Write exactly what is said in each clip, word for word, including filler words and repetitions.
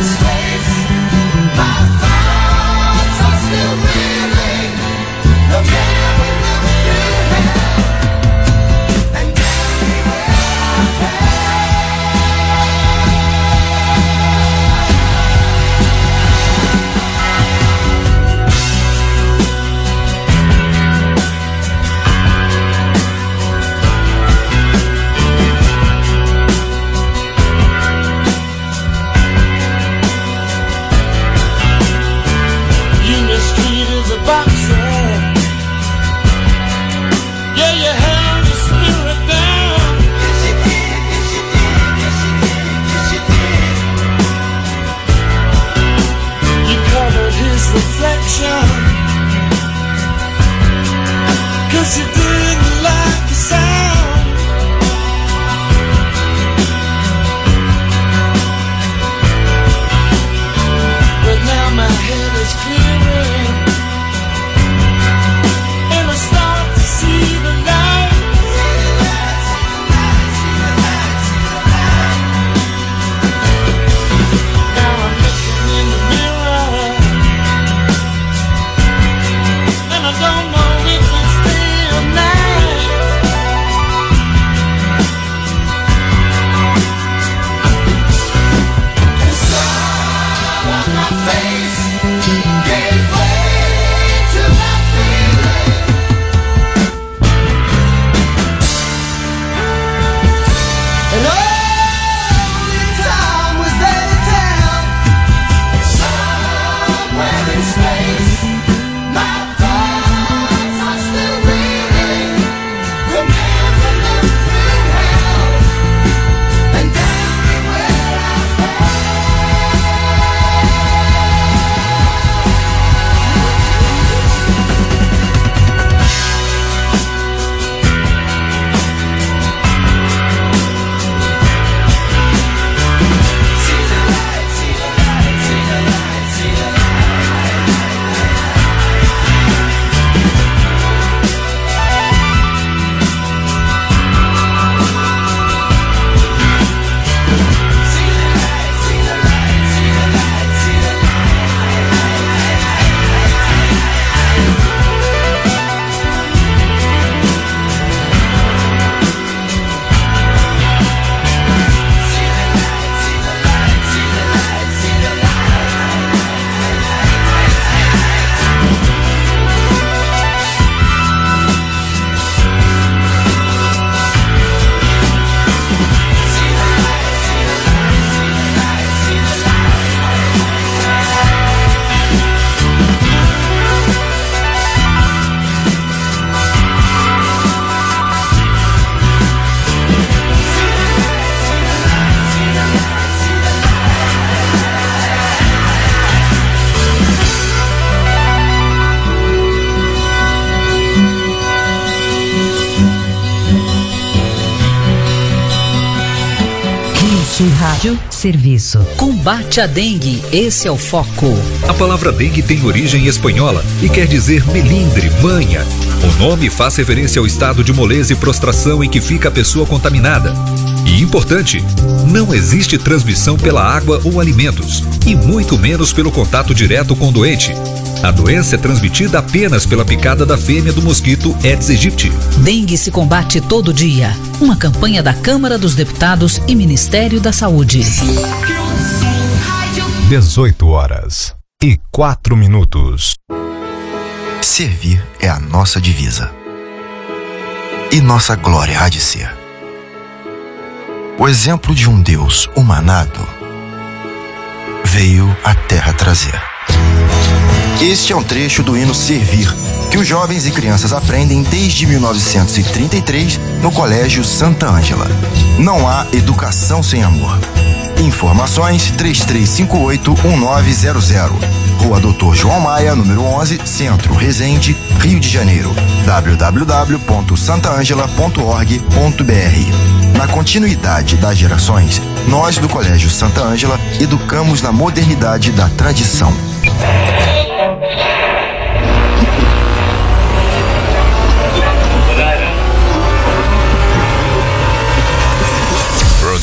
Rádio Serviço. Combate à dengue, esse é o foco. A palavra dengue tem origem espanhola e quer dizer melindre, manha. O nome faz referência ao estado de moleza e prostração em que fica a pessoa contaminada. E importante, não existe transmissão pela água ou alimentos, e muito menos pelo contato direto com o doente. A doença é transmitida apenas pela picada da fêmea do mosquito Aedes aegypti. Dengue se combate todo dia. Uma campanha da Câmara dos Deputados e Ministério da Saúde. dezoito horas e quatro minutos. Servir é a nossa divisa. E nossa glória há de ser. O exemplo de um Deus humanado veio à terra trazer. Este é um trecho do hino Servir, que os jovens e crianças aprendem desde mil novecentos e trinta e três no Colégio Santa Ângela. Não há educação sem amor. Informações três três cinco oito um nove zero zero. Rua Doutor João Maia, número onze, Centro, Resende, Rio de Janeiro. w w w ponto santa angela ponto org ponto b r. Na continuidade das gerações, nós do Colégio Santa Ângela educamos na modernidade da tradição.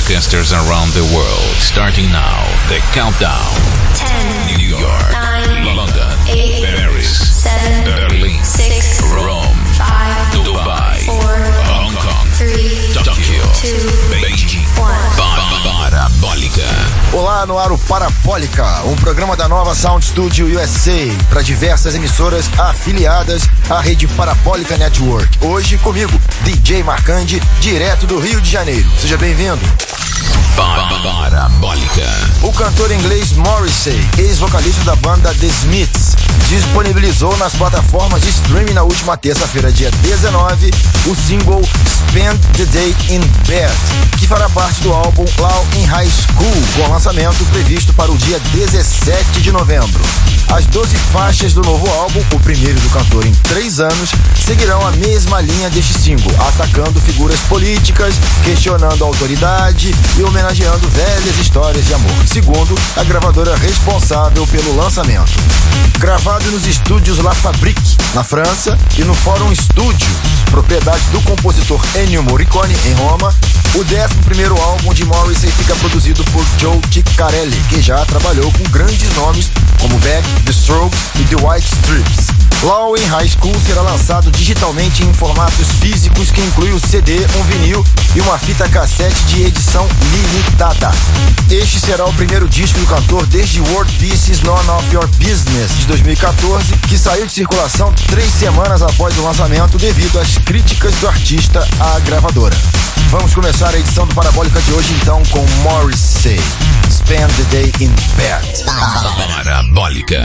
broadcasters around the world. Starting now, the countdown. ten, New York, nine, London, eight, Paris, seven, Berlin, six, Rome, five, Dubai, four, Hong Kong, three, Tokyo, two, Beijing, one. Parabólica. Olá, no ar o Parabólica, um programa da nova Sound Studio U S A para diversas emissoras afiliadas à rede Parabólica Network. Hoje comigo, D J Marcandi, direto do Rio de Janeiro. Seja bem-vindo. Parabólica. O cantor inglês Morrissey, ex-vocalista da banda The Smiths, disponibilizou nas plataformas de streaming na última terça-feira, dia dezenove, o single Spend the Day in Bed, que fará parte do álbum Law in High School, com lançamento previsto para o dia dezessete de novembro. As doze faixas do novo álbum, o primeiro do cantor em três anos, seguirão a mesma linha deste single, atacando figuras políticas, questionando a autoridade e homenageando velhas histórias de amor, segundo a gravadora responsável pelo lançamento. Gravado nos estúdios La Fabrique, na França, e no Forum Studios, propriedade do compositor Ennio Morricone, em Roma, o décimo primeiro álbum de Morrissey fica produzido por Joe Ciccarelli, que já trabalhou com grandes nomes como Beck, The Strokes e The White Stripes. Law in High School será lançado digitalmente em formatos físicos que inclui o C D, um vinil e uma fita cassete de edição limitada. Este será o primeiro disco do cantor desde World Peace is None of Your Business, de dois mil e catorze, que saiu de circulação três semanas após o lançamento devido às críticas do artista à gravadora. Vamos começar a edição do Parabólica de hoje então com Morrissey, Spend the Day in Bed. Parabólica.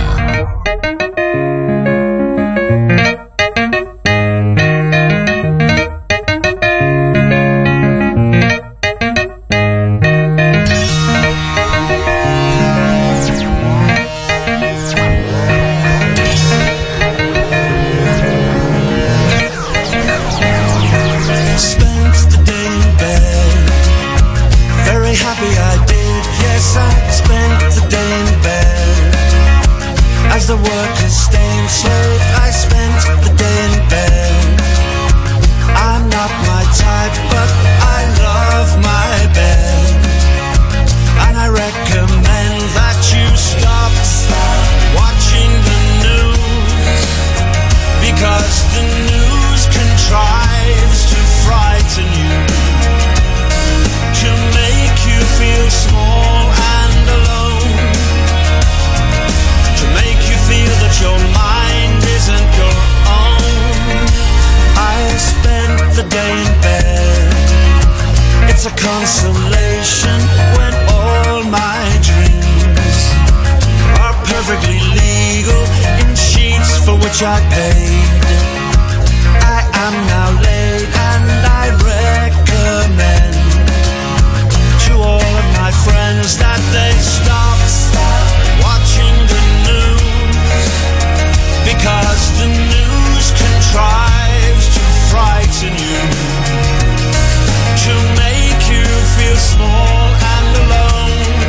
As the workers stay enslaved, I spent the day in bed. I'm not my type, but I love my bed. And I recommend that you stop, stop watching the news, because the news contrives to frighten you, to make you feel small and alone, to make you feel that your mind isn't your own. I spent the day in bed. It's a consolation when all my dreams are perfectly legal in sheets for which I paid. I am now laid and I recommend to all of my friends that they stop, stop watching the news, because the news contrives to frighten you, to make you feel small and alone,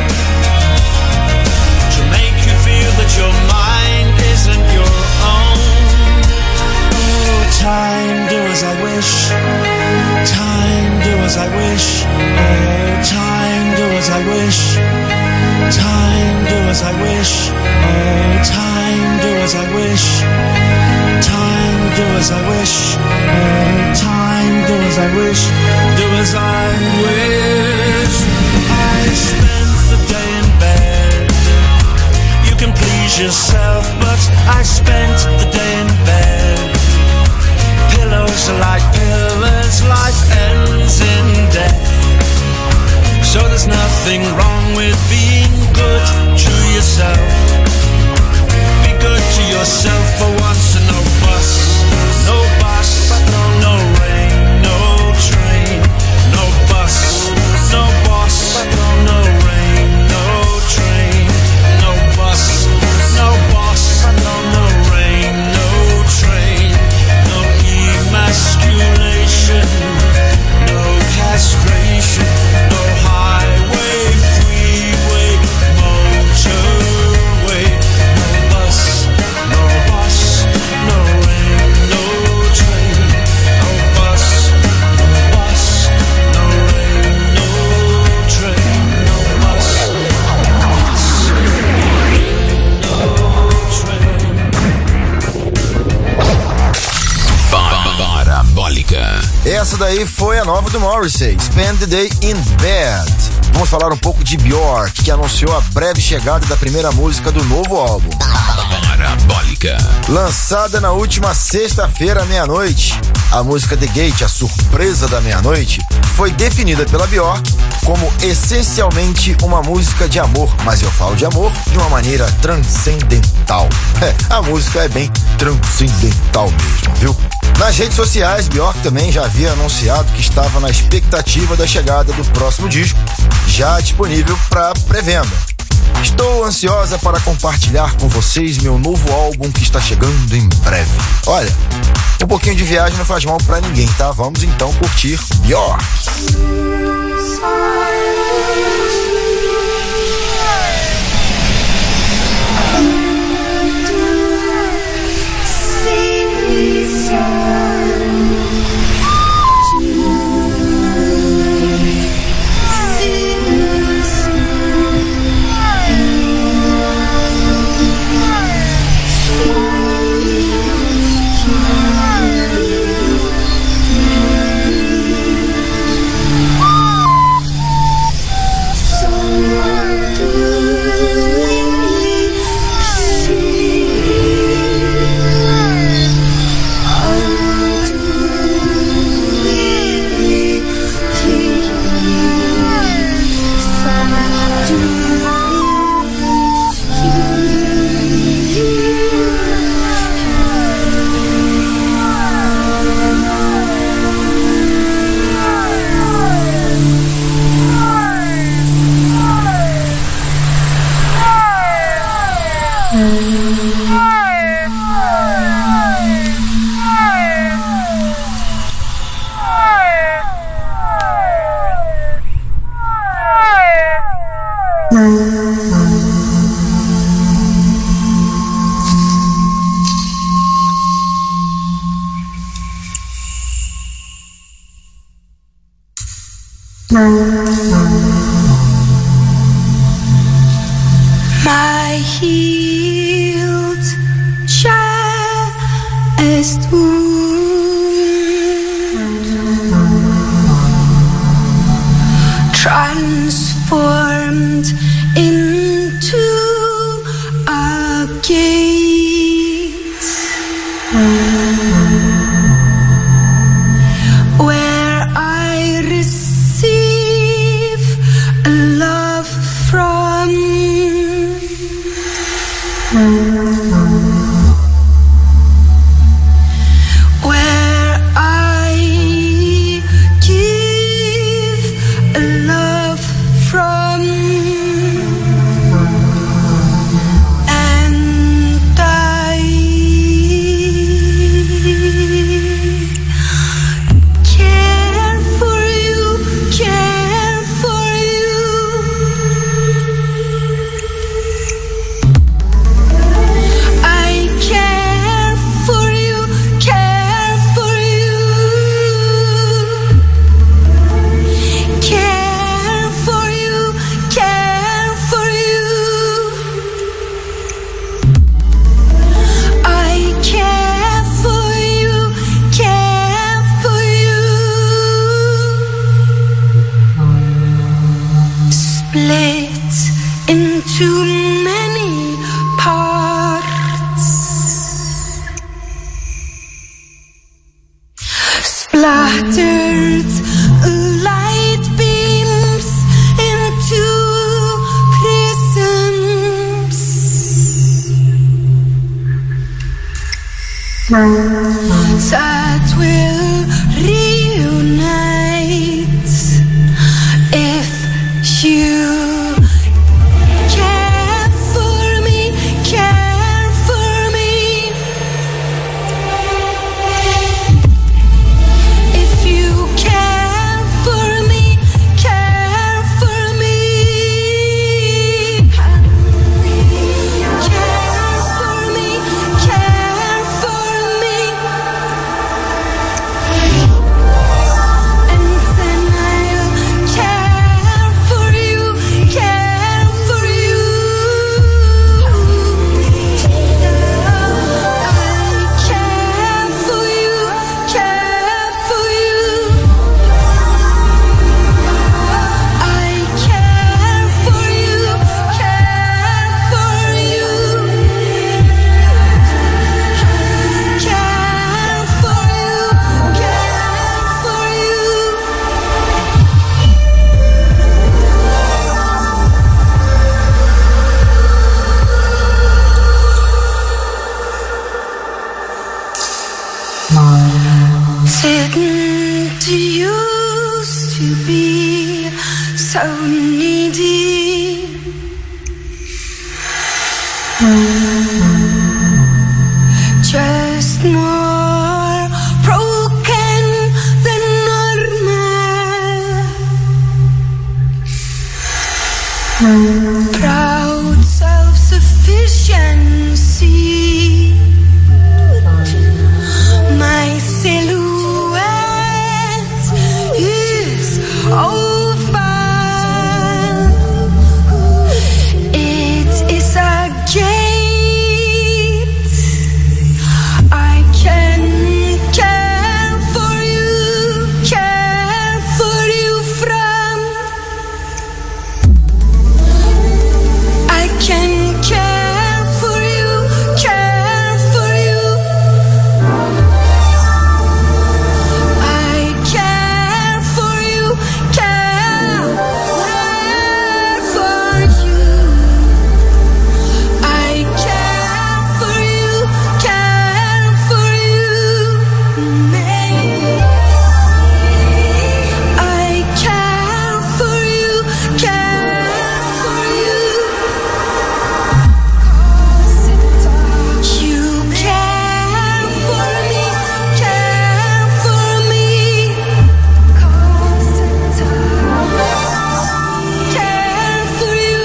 to make you feel that your mind isn't your own. Oh, time, do as I wish. Time, do as I wish. Oh, time, do as I wish. Time, do as I wish. Oh, time, do as I wish. Time, do as I wish. Oh, time, do as I wish. Do as I wish. I spent the day in bed. You can please yourself, but I spent the day in bed. Pillows are like pillars, life ends in death. So there's nothing wrong with being good to yourself. Be good to yourself for once, and no bus, no bus, no rain, no train, no bus, no boss, no rain, no train, no bus, no boss, no rain, no train, no emasculation, no castration, no highway, freeway, motorway, no bus, no aí foi a nova do Morrissey, Spend the Day in Bed. Vamos falar um pouco de Björk, que anunciou a breve chegada da primeira música do novo álbum. Parabólica. Lançada na última sexta-feira à meia-noite, a música The Gate, a surpresa da meia-noite, foi definida pela Björk como essencialmente uma música de amor, mas eu falo de amor de uma maneira transcendental. É, a música é bem transcendental mesmo, viu? Nas redes sociais, Björk também já havia anunciado que estava na expectativa da chegada do próximo disco, já disponível para pré-venda. Estou ansiosa para compartilhar com vocês meu novo álbum que está chegando em breve. Olha, um pouquinho de viagem não faz mal para ninguém, tá? Vamos então curtir Björk. My healed chest wound transformed into a gate where I receive love from. Where I give love from, and I care for you, care for you. I care for you, care for you. Care for you, care for you. I care for you, care for you. Split into many parts, splattered light beams into prisms that will reunite if you care for me, care for me. If you care for me, care for me. Care for me, care for me. And then I'll care for you, so needy. Just more broken than normal. Proud self-sufficiency. My silhouette is over. It is a gate. I can care for you, care for you from. I can care for you, care for you. I care for you, care for you. I care for you, care for you. I care for you, care for you. You care for me, care for me. Care for you.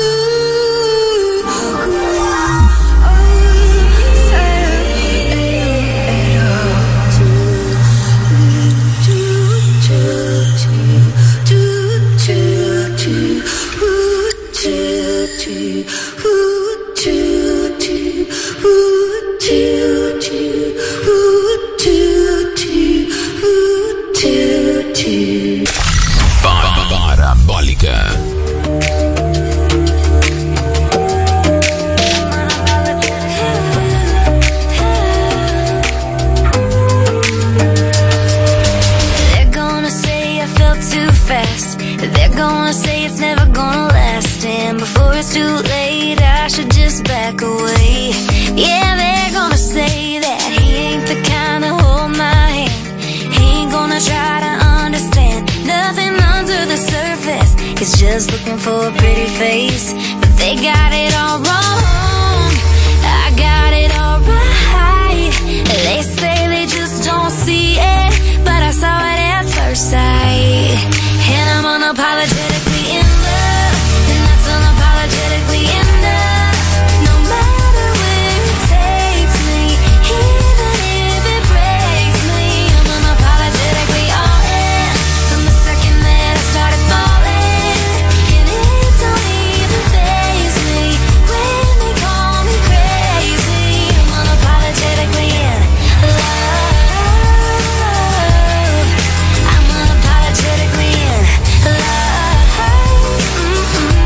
Parabólica. They're gonna say I felt too fast. They're gonna say it's never gonna last. And before it's too late, I should just back away. Yeah, they're gonna say that he ain't the kind to hold my hand. He ain't gonna try to understand nothing under the surface. He's just looking for a pretty face. But they got it all wrong. I got it all right. They say they just don't see it, but I saw it at first sight. And I'm unapologetically in love, and that's unapologetically enough. No matter where it takes me, even if it breaks me, I'm unapologetically all in. From the second that I started falling, and it don't even faze me when they call me crazy. I'm unapologetically in love. I'm unapologetically in love. Mm-mm.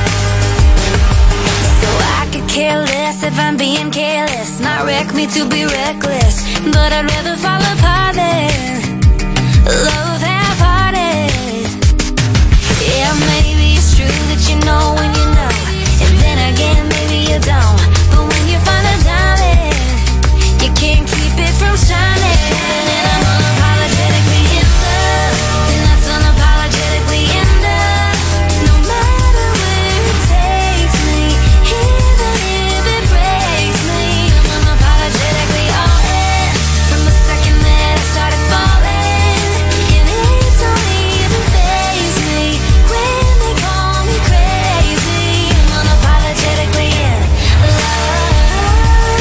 So I could care less if I'm being careless, not wreck me to be reckless, but I'd rather fall apart than love half-hearted. Yeah, maybe it's true that you know when you know, and then again maybe you don't. But when you find a diamond, you can't keep it from shining. And I'm unapologetically in love, and that's unapologetically enough. No matter where it takes me, even if it breaks me, I'm unapologetically all in. From the second that I started falling, and it don't even faze me when they call me crazy. I'm unapologetically in love.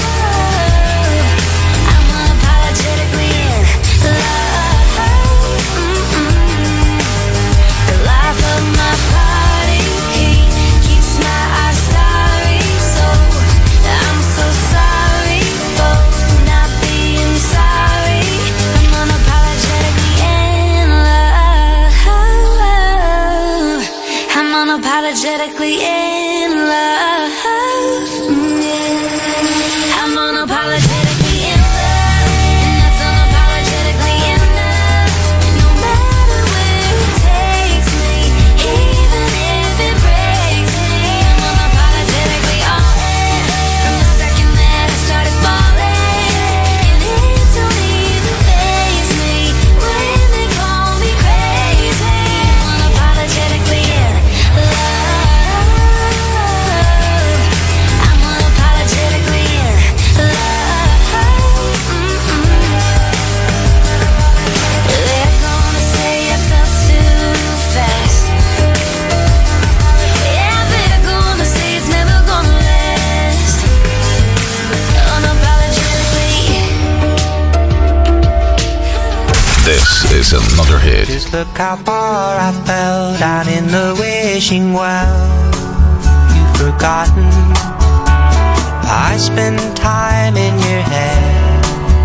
I'm unapologetically in love. Mm-mm. The life of my party keeps my eyes starry. So I'm so sorry for not being sorry. I'm unapologetically in love. I'm unapologetically in love. Mm, yeah. I'm unapologetically in love, and that's unapologetically enough. No matter where it takes me, even if it breaks me, I'm unapologetically all in. From the second that I started falling, and it don't even faze me when they call me crazy. I'm unapologetically in is another hit. Just look how far I fell down in the wishing well. You've forgotten I spent time in your head.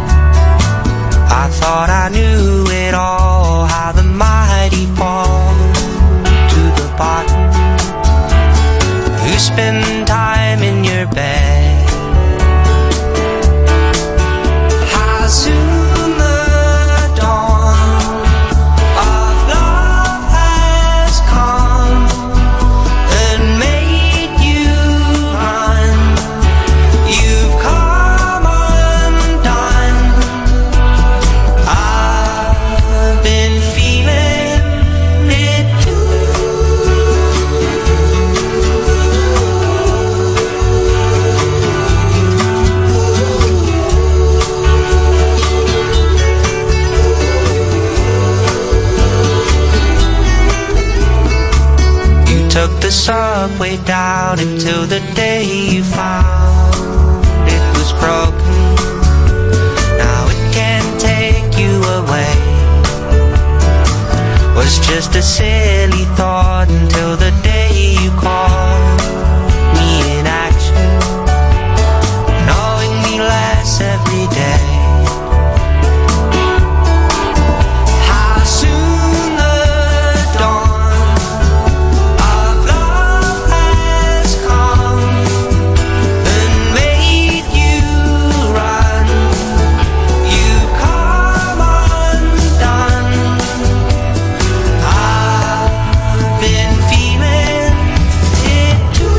I thought I knew it all, how the mighty fall to the bottom. You spend time in your bed. How soon the dawn of love has come and made you run. You've come undone. I've been feeling it too. You took the subway down until the day you found it was broken. Now it can't take you away. Was just a silly thought until the day you called me in action, knowing me less every day. How soon the dawn of love has come and made you run. You've come undone. I've been feeling it too.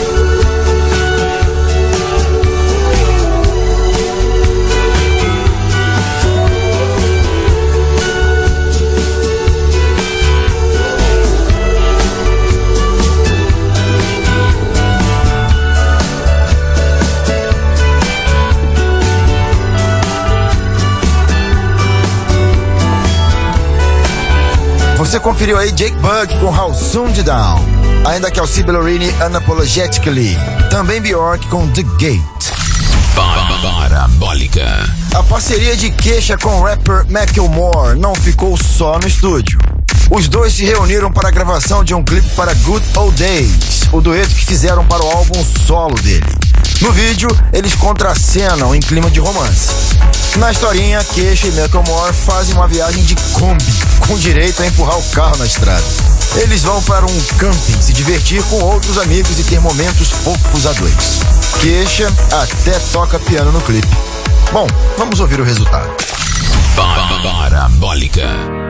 Você conferiu aí Jake Bugg com How Soon the Down. Ainda que Alcide Bellorini, Unapologetically. Também Bjork com The Gate. Parabólica. A parceria de Kesha com o rapper Macklemore não ficou só no estúdio. Os dois se reuniram para a gravação de um clipe para Good Old Days, o dueto que fizeram para o álbum solo dele. No vídeo, eles contracenam em clima de romance. Na historinha, Kesha e Macklemore fazem uma viagem de Kombi, com direito a empurrar o carro na estrada. Eles vão para um camping, se divertir com outros amigos e ter momentos fofos a dois. Kesha até toca piano no clipe. Bom, vamos ouvir o resultado. Parabólica.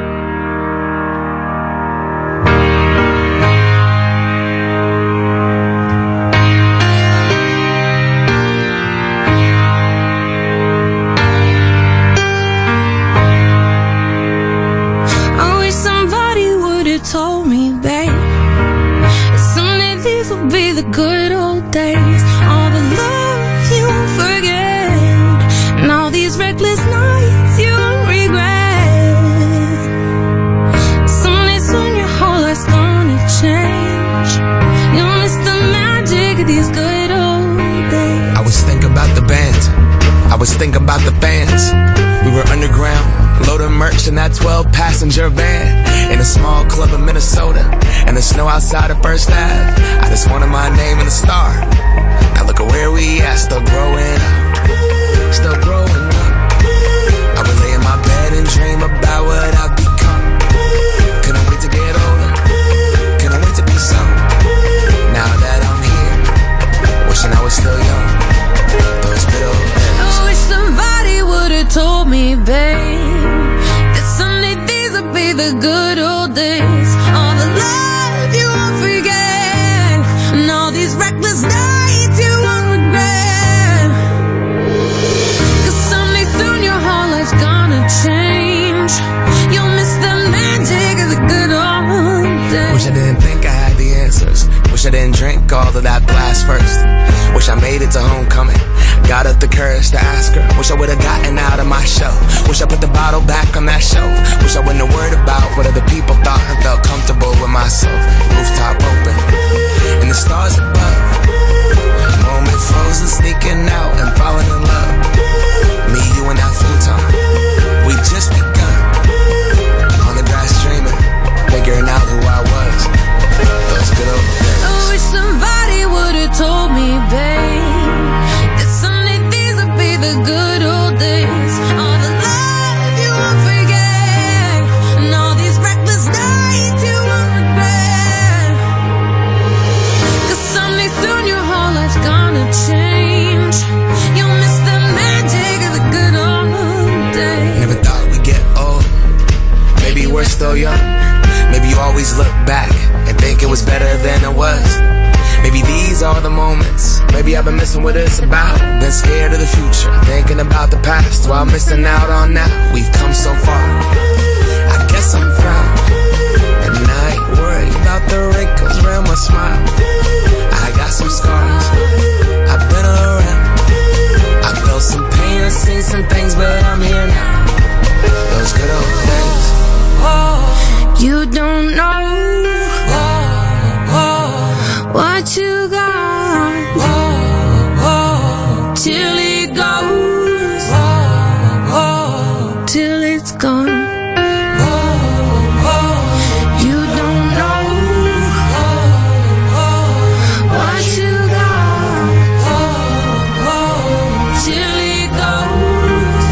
I wish somebody would've told me, babe, that someday these will be the good old days. All the love you won't forget, and all these reckless nights you won't regret. Someday soon your whole life's gonna change. You'll miss the magic of these good old days. I was thinking about the band, I was thinking about the fans. We were underground, loading merch in that twelve passenger van, in a small club in Minnesota, and the snow outside of First Ave. I just wanted my name and a star. Now look at where we at, still growing up, still growing up. I would lay in my bed and dream about what I've become. Couldn't wait to get older, couldn't wait to be some. Now that I'm here, wishing I was still young. Those good old days. I wish somebody would've told me, babe, that someday these would be the good old days. All the love you won't forget, and all these reckless nights you won't regret. Cause someday soon your whole life's gonna change. You'll miss the magic of the good old days. Wish I didn't think I had the answers. Wish I didn't drink all of that glass first. Wish I made it to homecoming, got up the courage to ask her. Wish I would've gotten out of my show. Wish I put the bottle back on that shelf. Wish I wouldn't have worried about what other people thought and felt comfortable with myself. Rooftop open, and the stars above. Moment frozen, sneaking out and falling in love. Me, you, and that futon, we just begun. it was better than it was. Maybe these are the moments. Maybe I've been missing what it's about. Been scared of the future, thinking about the past while missing out on now. We've come so far, I guess I'm proud. And I ain't worried about the wrinkles around my smile. I got some scars, I've been around. I felt some pain, I've seen some things, but I'm here now. Those good old days. You don't know what you got till it goes, till it's gone. You don't know what you got till it goes,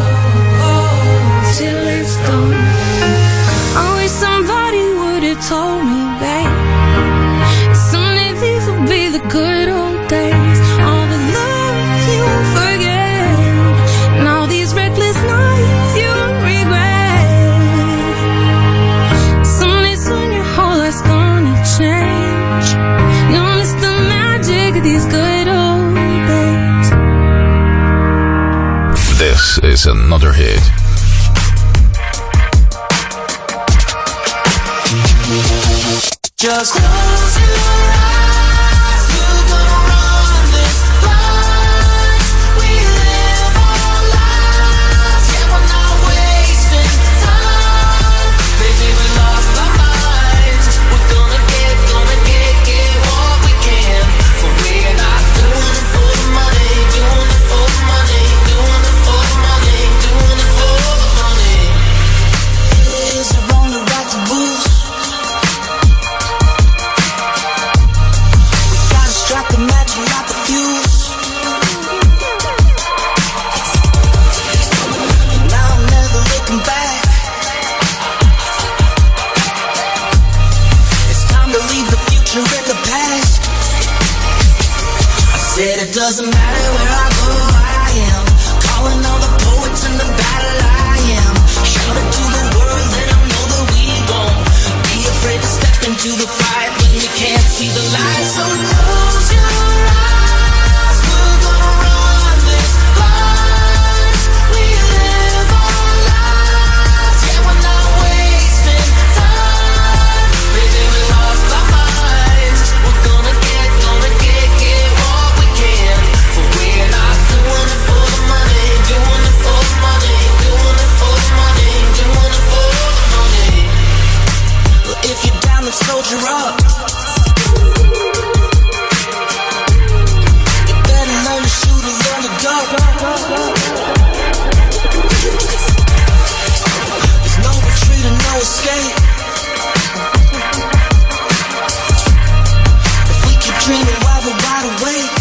till it's gone. I wish somebody would have told me, babe, someday these will be the good old days. All the love you won't forget, and all these reckless nights you won't regret. Someday soon your whole life's gonna change. You'll miss the magic of these good old days. This is another hit. Just close your eyes, we're gonna run this life. We live our lives, yeah, we're not wasting time. Baby, we lost our minds. We're gonna get, gonna get, get what we can. For we're not doing it for the money, doing it for the money, doing it for the money, doing it for the money. Is it wrong to rock the booze? Strike the match and not the fuse. Now I'm never looking back. It's time to leave the future in the past. I said it doesn't matter where I go, I am calling all the poets in the battle. I am shouting to the world, let them know that we won't be afraid to step into the fight when we can't see the light. So close your eyes, we're gonna run this life. We live our lives, yeah, we're not wasting time. Baby, we lost our minds. We're gonna get, gonna get, get what we can. For we're not doing it for the money, doing it for the money, doing it for the money, doing it for the money. Well, if you're down, then soldier up. You better learn to shoot and learn to duck. There's no retreat and no escape. If we keep dreaming while we're wide awake.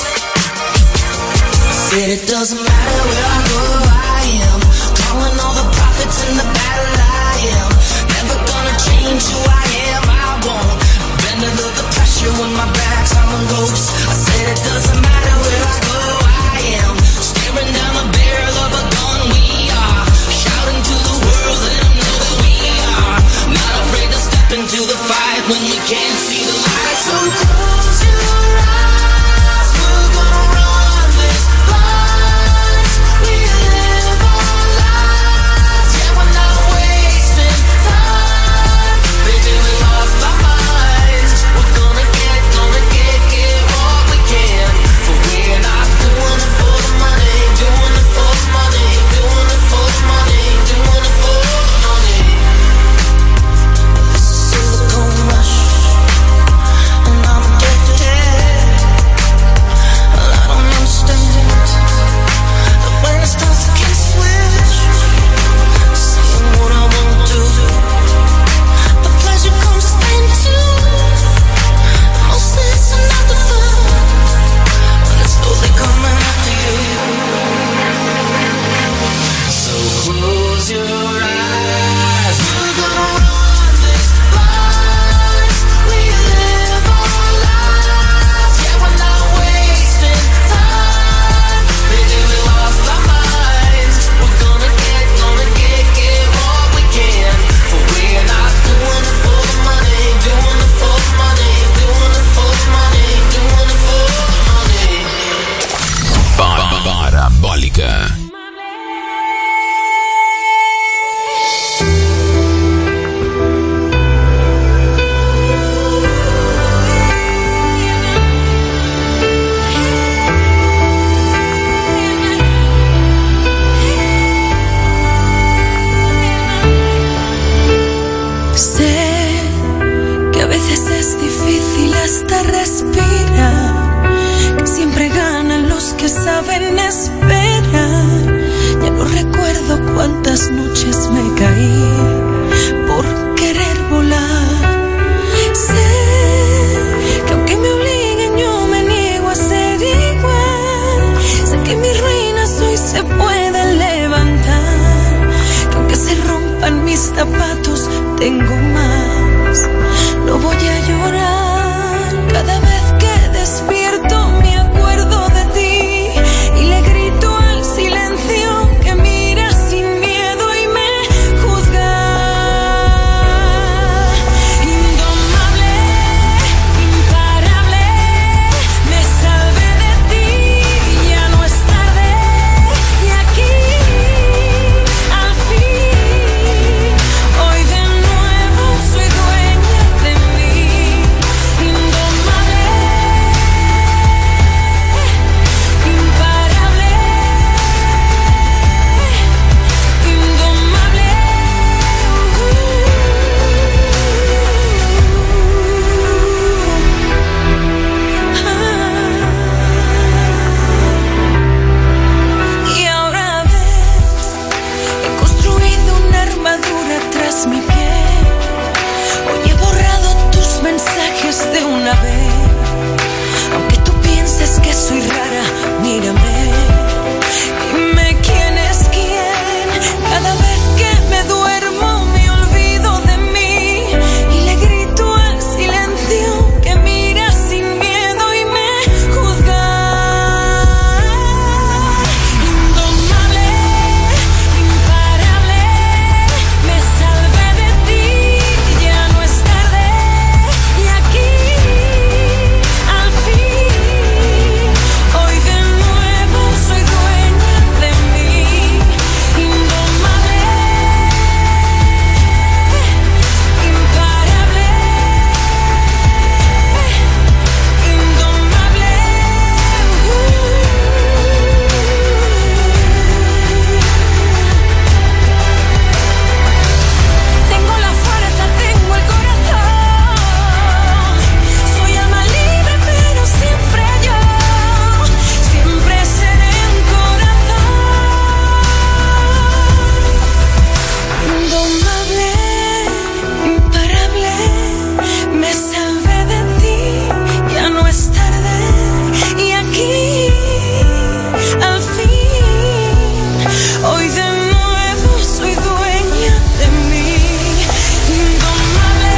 I said it doesn't matter where I go, I am calling all the prophets in the battle. I am never gonna change who I am. I won't bend under the pressure when my back's on the ropes. I said it doesn't matter where I go, I am staring down the barrel of a gun. We are shouting to the world, let them know that we are not afraid to step into the fight when we can't see the light. So close your eyes, we're gonna run this life. We live our lives, yeah, we're not wasting time. Baby, we lost our minds. We're gonna get, gonna get, get what we can. For we're not doing it for the money, doing it for the money, doing it for the money, doing it for the money. Silicone rush, and I'm addicted. tengo más. No voy a llorar cada vez que despierto, me acuerdo de ti y le grito al silencio que mira sin miedo y me juzga. Indomable, imparable, me salvé de ti, ya no es tarde y aquí al fin, hoy de nuevo soy dueña de mí. Indomable, imparable, indomable. Y ahora ves, he construido una armadura tras mi piel. Hoy he borrado tus mensajes de una vez. Aunque tú pienses que soy rara, mírame. Dime quién es quién. Cada vez que me duermo me olvido de mí y le grito al silencio que mira sin miedo y me juzga. Indomable, imparable, me salvé de ti, ya no es tarde y aquí al fin, hoy de nuevo soy dueña de mí. Indomable, imparable, indomable. Tengo la fuerza, tengo el corazón. Soy alma libre, pero siempre yo, siempre seré un corazón. Indomable, imparable, me salvé de ti, ya no es tarde y aquí al fin, hoy de nuevo soy dueña de mí. Indomable,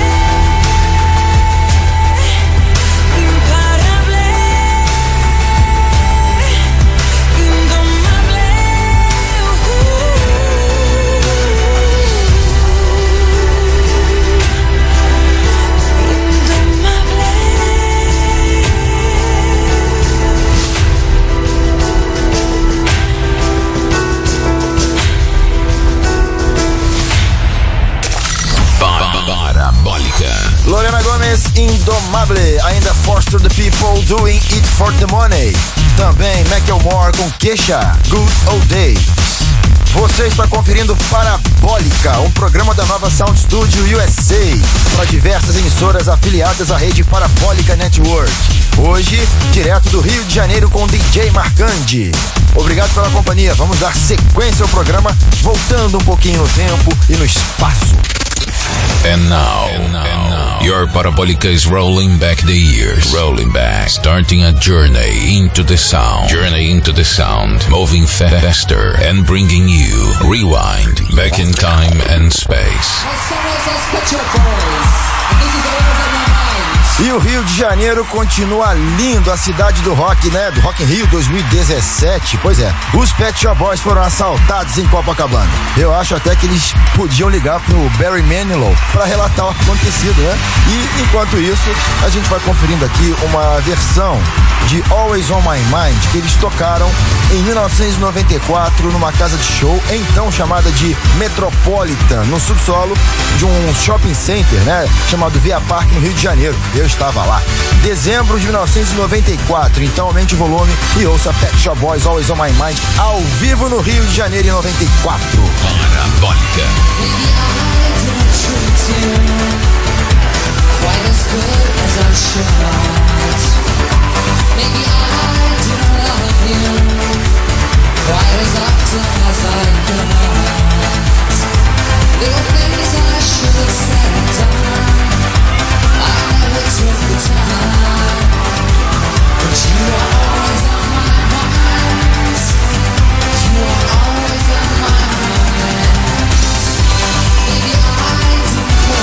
imparable, indomable. Parabólica. Lorena Gomes, Indomable, ainda Foster the People, Doing It For The Money. Também Macklemore com Kesha, Good Old Days. Você está conferindo Parabólica, um programa da nova Sound Studio U S A, para diversas emissoras afiliadas à rede Parabólica Network. Hoje, direto do Rio de Janeiro com D J Marcandi. Obrigado pela companhia, vamos dar sequência ao programa, voltando um pouquinho no tempo e no espaço. And now, and now, your Parabolica is rolling back the years, rolling back, starting a journey into the sound, journey into the sound, moving faster and bringing you rewind back in time and space. E o Rio de Janeiro continua lindo, a cidade do rock, né? Do Rock in Rio dois mil e dezessete. Pois é, os Pet Shop Boys foram assaltados em Copacabana. Eu acho até que eles podiam ligar pro Barry Manilow pra relatar o acontecido, né? E enquanto isso, a gente vai conferindo aqui uma versão de Always On My Mind que eles tocaram em mil novecentos e noventa e quatro numa casa de show, então chamada de Metropolitan, no subsolo de um shopping center, né? Chamado Via Park, no Rio de Janeiro. Eu estava lá. Dezembro de mil novecentos e noventa e quatro. Então aumente o volume e ouça Pet Shop Boys, Always On My Mind, ao vivo no Rio de Janeiro em noventa e quatro. Parabólica. Baby, I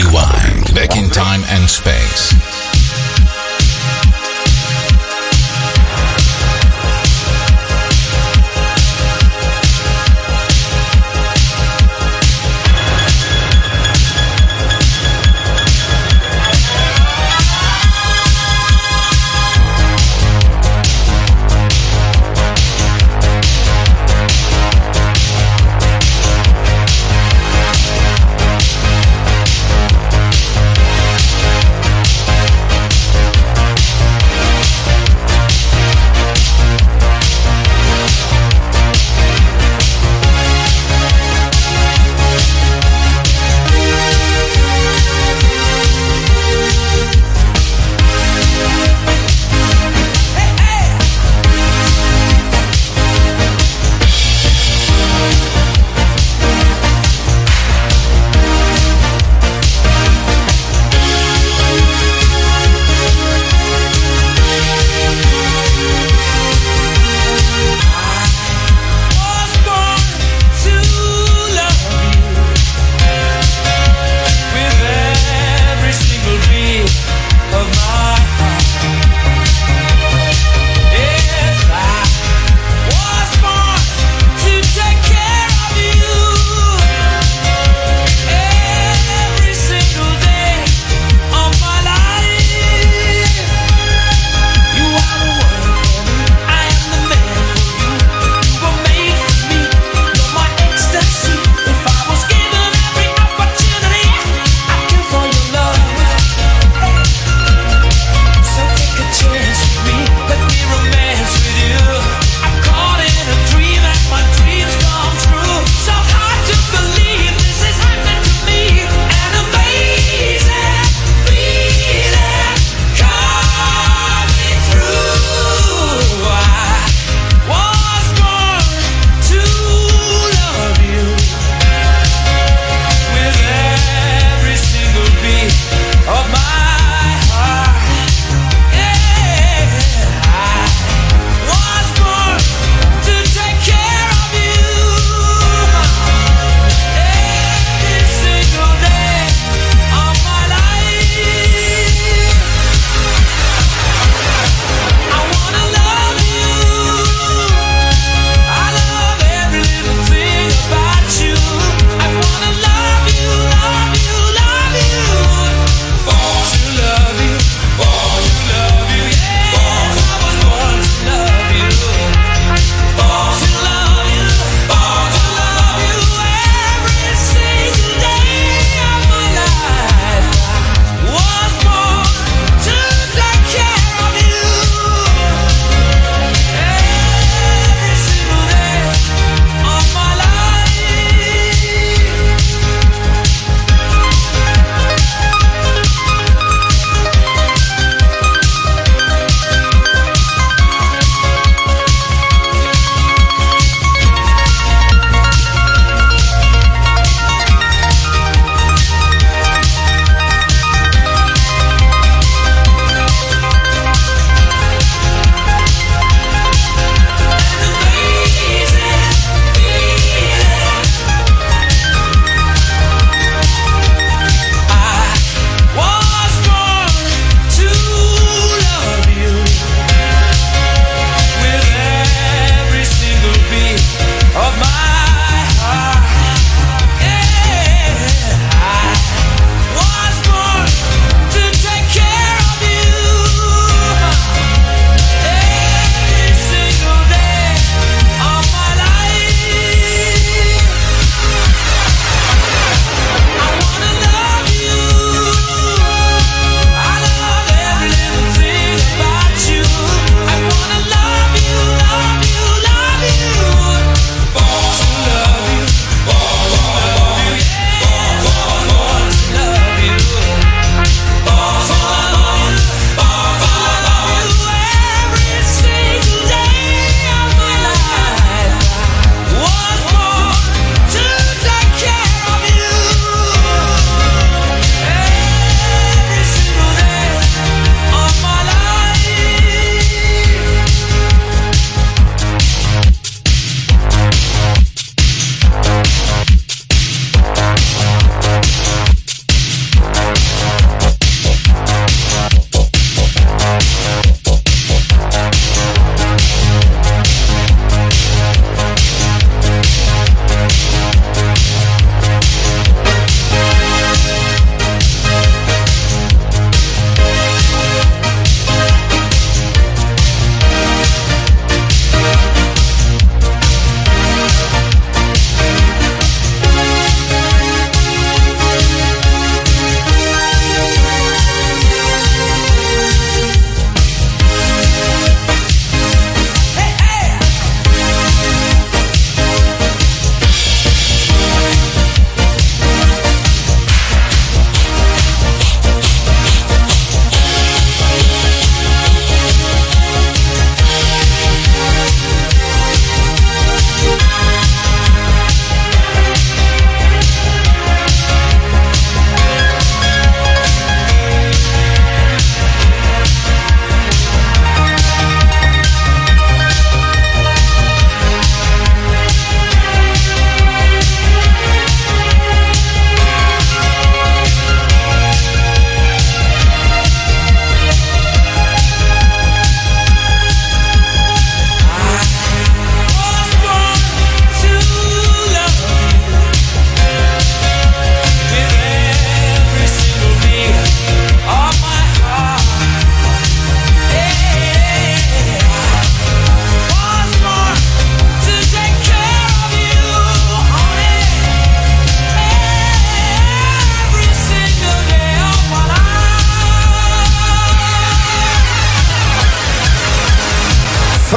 Rewind. Back in time and space.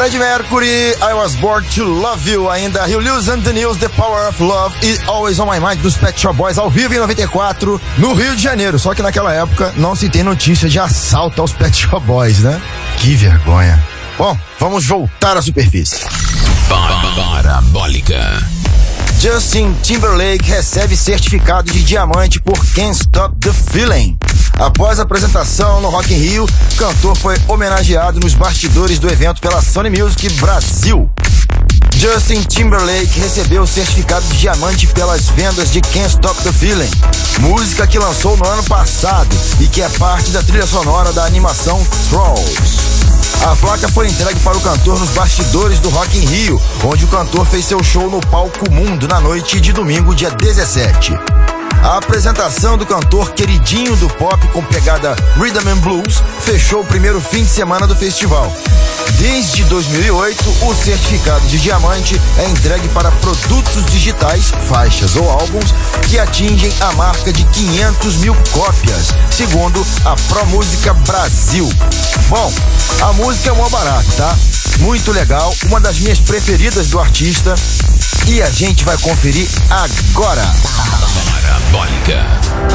Freddie Mercury, I Was Born to Love You. Ainda Hugh Lewis and the News, The Power of Love e Always on My Mind dos Pet Shop Boys ao vivo em noventa e quatro no Rio de Janeiro. Só que naquela época não se tem notícia de assalto aos Pet Shop Boys, né? Que vergonha. Bom, vamos voltar à superfície. Parabólica. Justin Timberlake recebe certificado de diamante por Can't Stop the Feeling. Após a apresentação no Rock in Rio, o cantor foi homenageado nos bastidores do evento pela Sony Music Brasil. Justin Timberlake recebeu o certificado de diamante pelas vendas de Can't Stop the Feeling, música que lançou no ano passado e que é parte da trilha sonora da animação Trolls. A placa foi entregue para o cantor nos bastidores do Rock in Rio, onde o cantor fez seu show no Palco Mundo na noite de domingo, dia dezessete. A apresentação do cantor queridinho do pop com pegada Rhythm and Blues fechou o primeiro fim de semana do festival. Desde dois mil e oito, o certificado de diamante é entregue para produtos digitais, faixas ou álbuns que atingem a marca de quinhentos mil cópias, segundo a Pro Música Brasil. Bom, a música é mó barato, tá? Muito legal, uma das minhas preferidas do artista, e a gente vai conferir agora. Parabólica.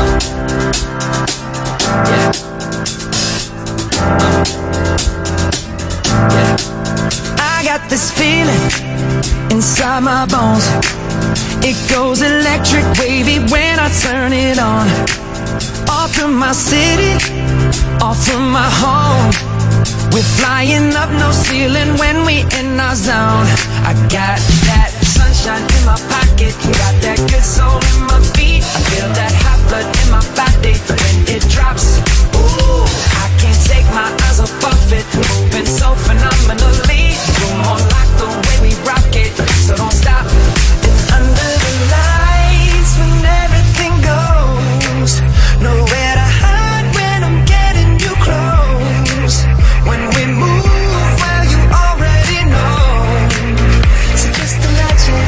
I got this feeling inside my bones. It goes electric wavy when I turn it on. Off from my city, off from my home. We're flying up no ceiling when we in our zone. I got that sunshine in my pocket, got that good soul in my feet. I feel that hot blood in my body when it drops. Ooh, I can't take my eyes off of it, moving so phenomenally. You're more like the way we rock it, so don't stop. And under the lights when everything goes, nowhere to hide when I'm getting you close. When we move, well you already know. So just imagine.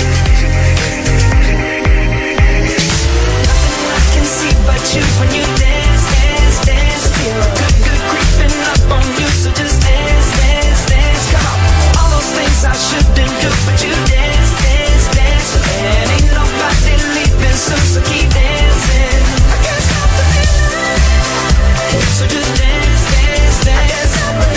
Nothing I can see but you when you dance, dance, dance. Feel good, good creeping up on you. So just dance, dance, dance. Come on. All those things I shouldn't do, but you dance, dance, dance. And ain't nobody leaving soon, so keep dancing. I can't stop the feeling. So just dance, dance, dance.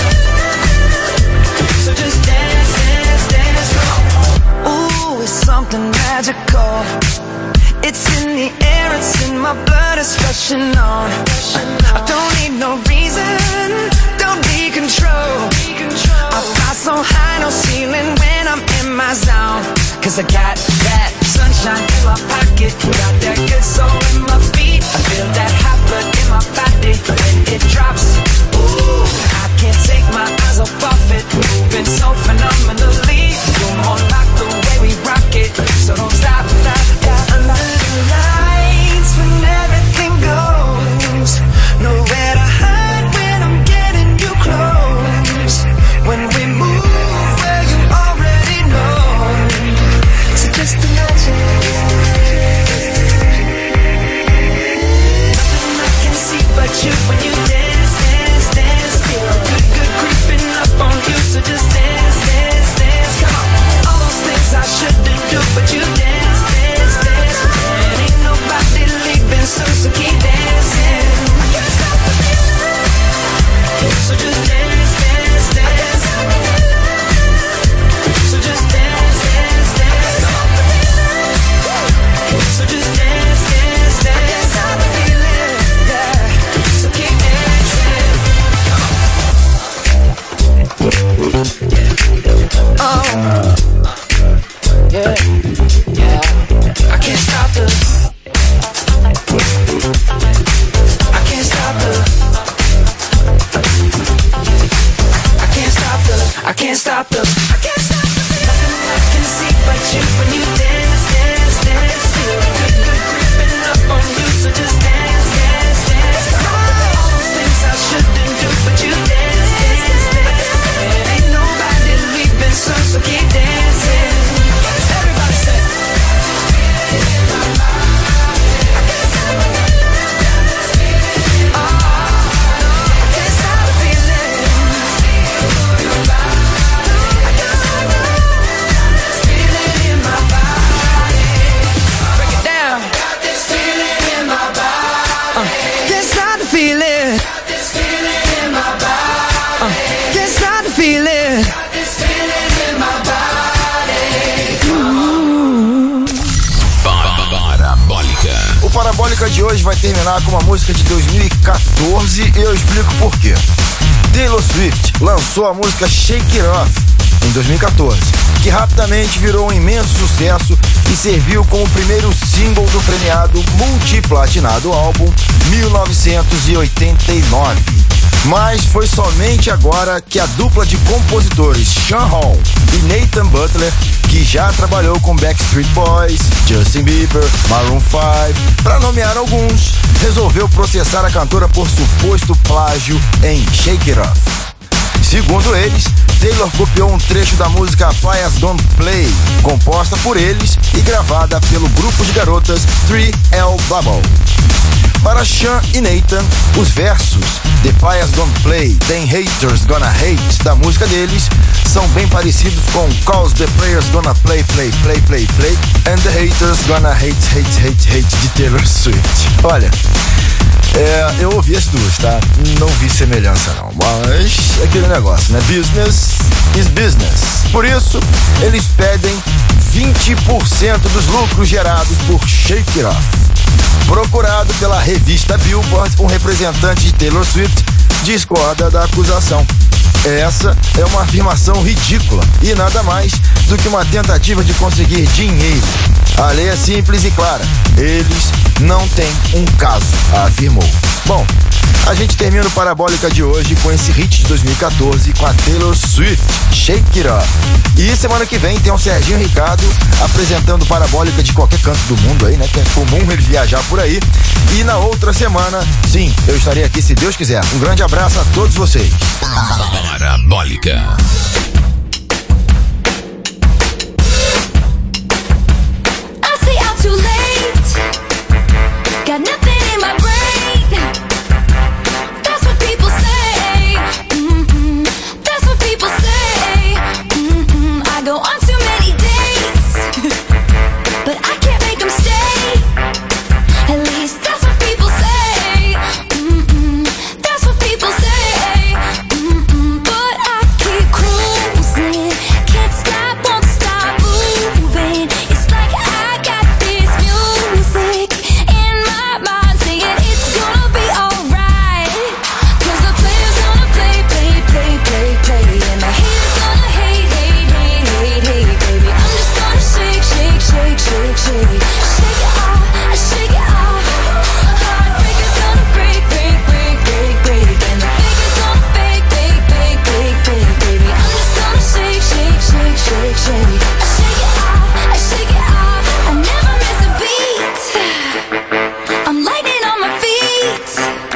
So just dance, dance, dance. Come on. Ooh, it's something magical. It's in the air, it's in my blood, it's rushing on. I don't need no reason, don't need control. I fly so high, no ceiling when I'm in my zone. Cause I got that sunshine in my pocket, got that good soul in my feet. I feel that hot blood in my body when it drops. Ooh, I can't take my eyes off of it, moving so phenomenally. You're more like the way we rock it, so don't stop, stop, stop. Under the lights when everything goes, nowhere to hide when I'm getting you close. When we move, well you already know. So just imagine. de hoje vai terminar com uma música de dois mil e quatorze e eu explico por quê. Taylor Swift lançou a música Shake It Off em dois mil e quatorze, que rapidamente virou um imenso sucesso e serviu como o primeiro single do premiado multiplatinado álbum mil novecentos e oitenta e nove. Mas foi somente agora que a dupla de compositores Sean Hall e Nathan Butler, que já trabalhou com Backstreet Boys, Justin Bieber, Maroon cinco, para nomear alguns, resolveu processar a cantora por suposto plágio em Shake It Off. Segundo eles, Taylor copiou um trecho da música Players Don't Play, composta por eles e gravada pelo grupo de garotas três L Bubble. Para Sean e Nathan, os versos The Players Don't Play, Then Haters Gonna Hate da música deles são bem parecidos com Cause the Players Gonna Play, Play, Play, Play, Play and the Haters Gonna Hate, Hate, Hate, Hate de Taylor Swift. Olha, é, eu ouvi as duas, tá? Não vi semelhança não, mas é aquele negócio, né? Business is business. Por isso, eles pedem vinte por cento dos lucros gerados por Shake It Off. Procurado pela revista Billboard, um representante de Taylor Swift discorda da acusação. Essa é uma afirmação ridícula e nada mais do que uma tentativa de conseguir dinheiro. A lei é simples e clara. Eles não têm um caso, afirmou. Bom, a gente termina o Parabólica de hoje com esse hit de dois mil e quatorze com a Taylor Swift, Shake It Off. E semana que vem tem o Serginho Ricardo apresentando Parabólica de qualquer canto do mundo aí, né? Que é comum ele viajar por aí. E na outra semana, sim, eu estarei aqui se Deus quiser. Um grande abraço a todos vocês. Parabólica. Too late, got nothing in my brain. That's what people say. Mm-mm. That's what people say. Mm-mm. I go on too many dates, but I can't make them stay. At least that's what people say. Mm-mm. That's what people say. Mm-mm. But I keep cruising, can't stop, won't stop moving. It's like I got music in my mind saying it's gonna be alright. Cause the players gonna play, play, play, play, play. And the haters gonna hate, hate, hate, hate, hate, baby. I'm just gonna shake, shake, shake, shake, shake. Shake it off, I shake it off. Heartbreakers gonna break, break, break, break, break. And the fakers gonna fake, fake, fake, fake, fake, baby. I'm just gonna shake, shake, shake, shake, shake. I shake it off, I shake it off. I never miss a beat. I'm lightning on my feet,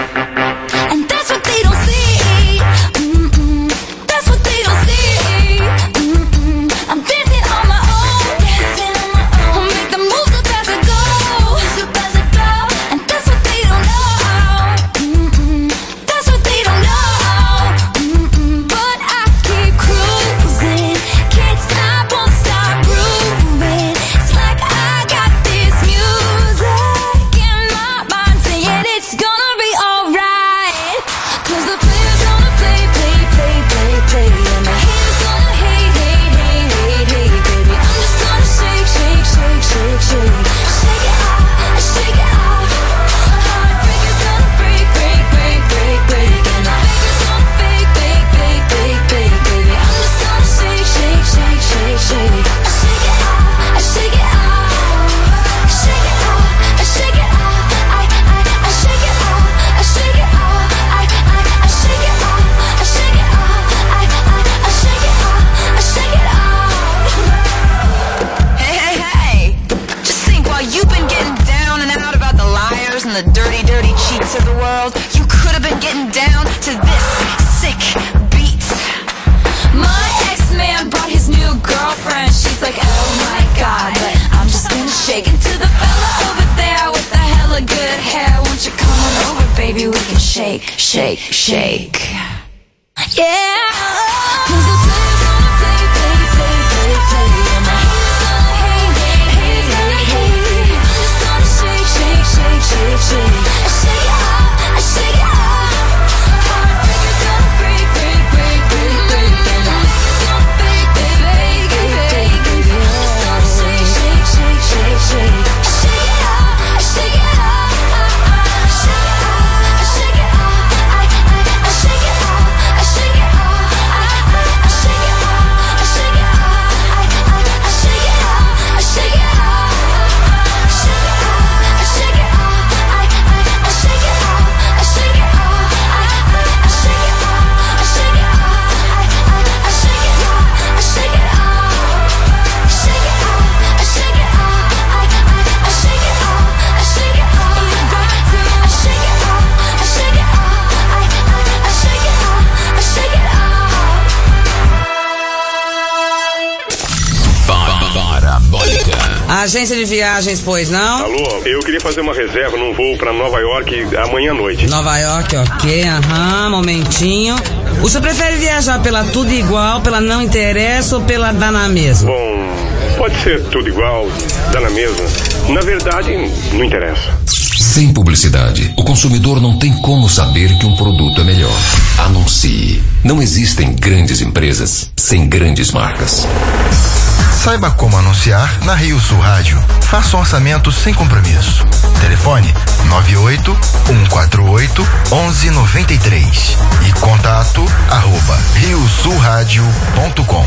and that's what they don't see. Mm-mm. That's what they don't see. Mm-mm. I'm dancing on my own, dancing on my own. I'll make the moves up as I go, up as I go. And that's what they don't know. Mm-mm. That's what they don't know. Mm-mm. But I keep cruising, can't stop, won't stop grooving. It's like I got this music in my mind saying it's gonna be alright. Cause the players gonna play, play, play, play, play. And the haters gonna hate, hate, hate, hate, hate, baby. I'm just gonna shake, shake, shake, shake, shake. Shake it off, I shake it off. Heartbreakers gonna break, break, break, break, break. And the fakers gonna fake, fake, fake, fake, fake, baby. I'm just gonna shake, shake, shake, shake, shake. I shake it off, I shake it off. Shake it off, I shake it off. I, I, I shake it off, I shake it off. I, I, I shake it off, I shake it off. I, I, I shake it off, I shake it off. Hey, hey, hey! Just think, while you've been getting down and out about the liars and the dirty, dirty cheats of the world, you could have been getting down to this sick beat. My ex-man brought his new girlfriend. She's like, oh my god, but I'm just gonna shake it to the fella over there with the hella good hair. Won't you come on over, baby? We can shake, shake, shake. Yeah. Cause the players gonna play, play, play, play, play. And the haters gonna hate, hate, hate, hate, hate. I'm just gonna shake, shake, shake, shake, shake. I shake it off, I shake it off. Heartbreakers gonna break, break, break, break, break. And the haters gonna fake, fake, fake, fake, fake, baby. I'm just gonna shake, shake, shake, shake, shake. I shake it off, I shake it off. agência de viagens, pois não? Alô, eu queria fazer uma reserva num voo pra Nova York amanhã à noite. Nova York, ok, aham, momentinho. O senhor prefere viajar pela tudo igual, pela não interessa ou pela dá na mesma? Bom, pode ser tudo igual, dá na mesma. Na verdade, não interessa. Sem publicidade, o consumidor não tem como saber que um produto é melhor. Anuncie. Não existem grandes empresas sem grandes marcas. Saiba como anunciar na Rio Sul Rádio. Faça um orçamento sem compromisso. Telefone nove oito um quatro oito um um nove três e contato arroba rio sul rádio ponto com.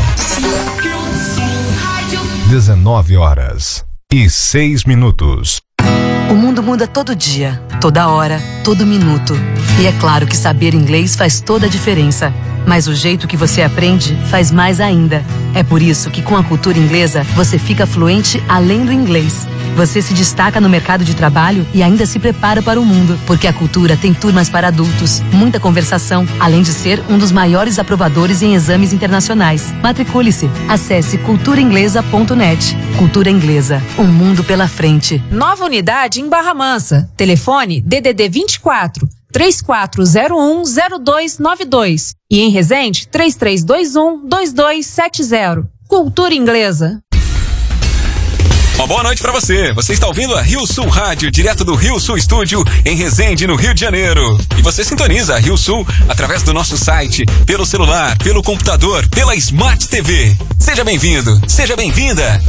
dezenove horas e seis minutos. O mundo muda todo dia, toda hora, todo minuto. E é claro que saber inglês faz toda a diferença. Mas o jeito que você aprende faz mais ainda. É por isso que com a cultura inglesa você fica fluente além do inglês. Você se destaca no mercado de trabalho e ainda se prepara para o mundo, porque a cultura tem turmas para adultos, muita conversação, além de ser um dos maiores aprovadores em exames internacionais. Matricule-se. Acesse cultura inglesa ponto net. Cultura Inglesa, um mundo pela frente. Nova unidade em Barra Mansa. Telefone D D D vinte e quatro, três quatro zero um, zero dois nove dois. E em Resende, três três dois um, dois dois sete zero. Cultura Inglesa. Uma boa noite pra você. Você está ouvindo a Rio Sul Rádio, direto do Rio Sul Estúdio, em Resende, no Rio de Janeiro. E você sintoniza a Rio Sul através do nosso site, pelo celular, pelo computador, pela Smart T V. Seja bem-vindo, seja bem-vinda.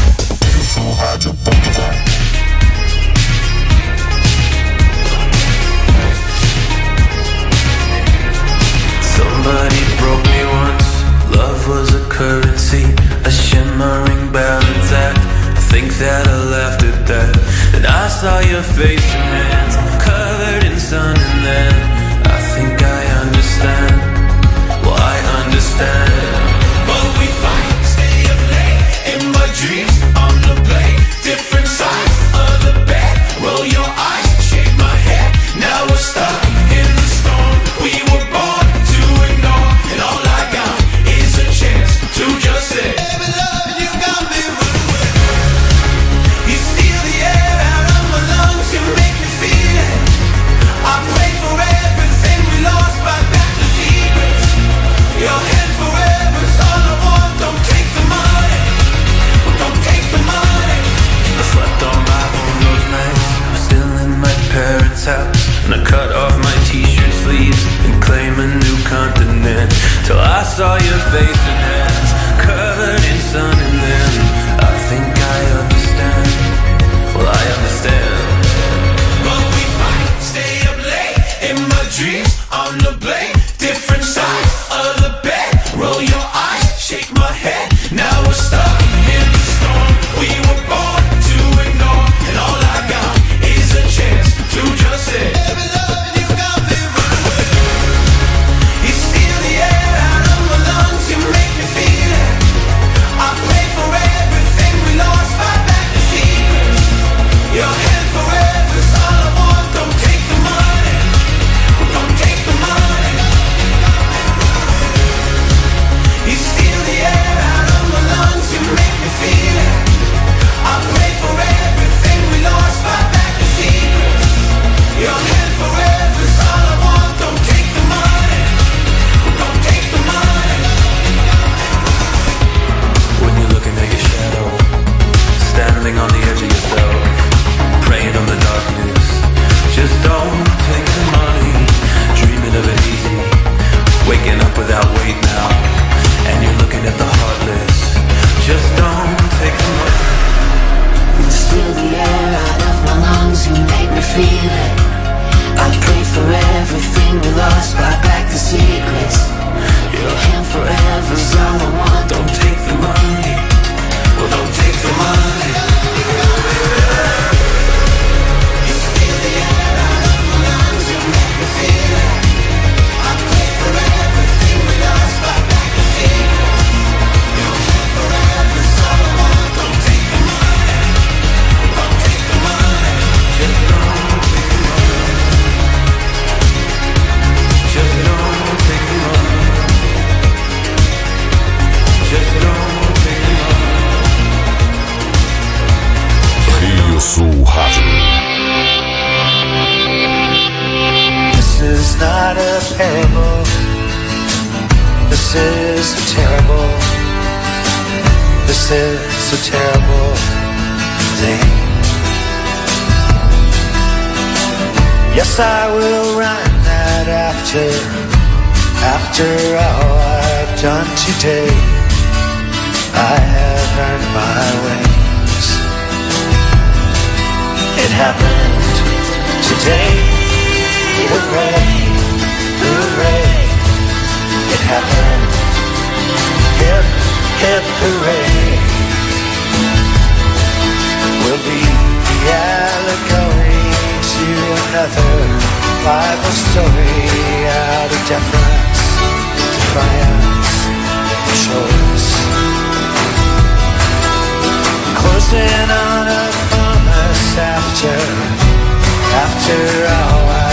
Somebody broke me once. Love was a currency, a shimmering balance act. I think that I laughed at that. And I saw your face and hands covered in sun, and then I think I understand. Well, I understand. But we fight, stay up late in my dreams on the blade. Different sides of the bed. Roll your eyes, shake my head. Now we're stuck in the storm. We were born to ignore, and all I got is a chance to just say, baby, love, you got me running with. You steal the air out of my lungs, you make me feel it. I pray for everything we lost, but back to secrets. Your head forever's all I want. Don't take the money, don't take the money. I slept on my own those nights. I'm still in my parents' house, and I cut off my t-shirt sleeves and claim a new continent. Till I saw your face and hands covered in sun, and then I think I understand. Well, I understand. But we fight, stay up late in my dreams on the blade. Different sides of the bed. Roll your eyes, shake my head. Now we're stuck in the storm. We were born to ignore, and all I got is a chance to just say, baby, love, you got me running with. You steal the air out of my lungs, you make me feel it. I pray for everything we lost, fight back the secrets. Your hand forever's all I want. Don't take the money, don't take the money. You steal the air out of my lungs, you make me feel it. I pray for everything we lost, fight back the secrets. Your hand forever's all I want. Don't take the money, don't take the money. When you're looking at your shadow, standing on the edge of yourself, praying on the darkness, just don't take the money. Dreaming of it easy, waking up without weight now, and you're looking at the heartless. Just don't take the money. You steal the air out of my lungs, you make me feel it. I pray for everything we lost, buy back the secrets. Your hand forever's all I want. Don't take the money, well, don't take the money. You steal the air out of my lungs, you make me feel it. I pray for everything we lost, buy back the secrets. Your hand forever's all I want. Don't take the money, don't take the money. Just don't take the money. Just don't take the money. not a parable. This is a terrible, this is a terrible thing. Yes, I will rhyme that after, after all I've done today, I have earned my wings. It happened today, hooray, hooray. It happened, hip, hip, hooray. We'll be the allegory to another Bible story, out of deference, defiance, choice. Closing on a promise after, after all I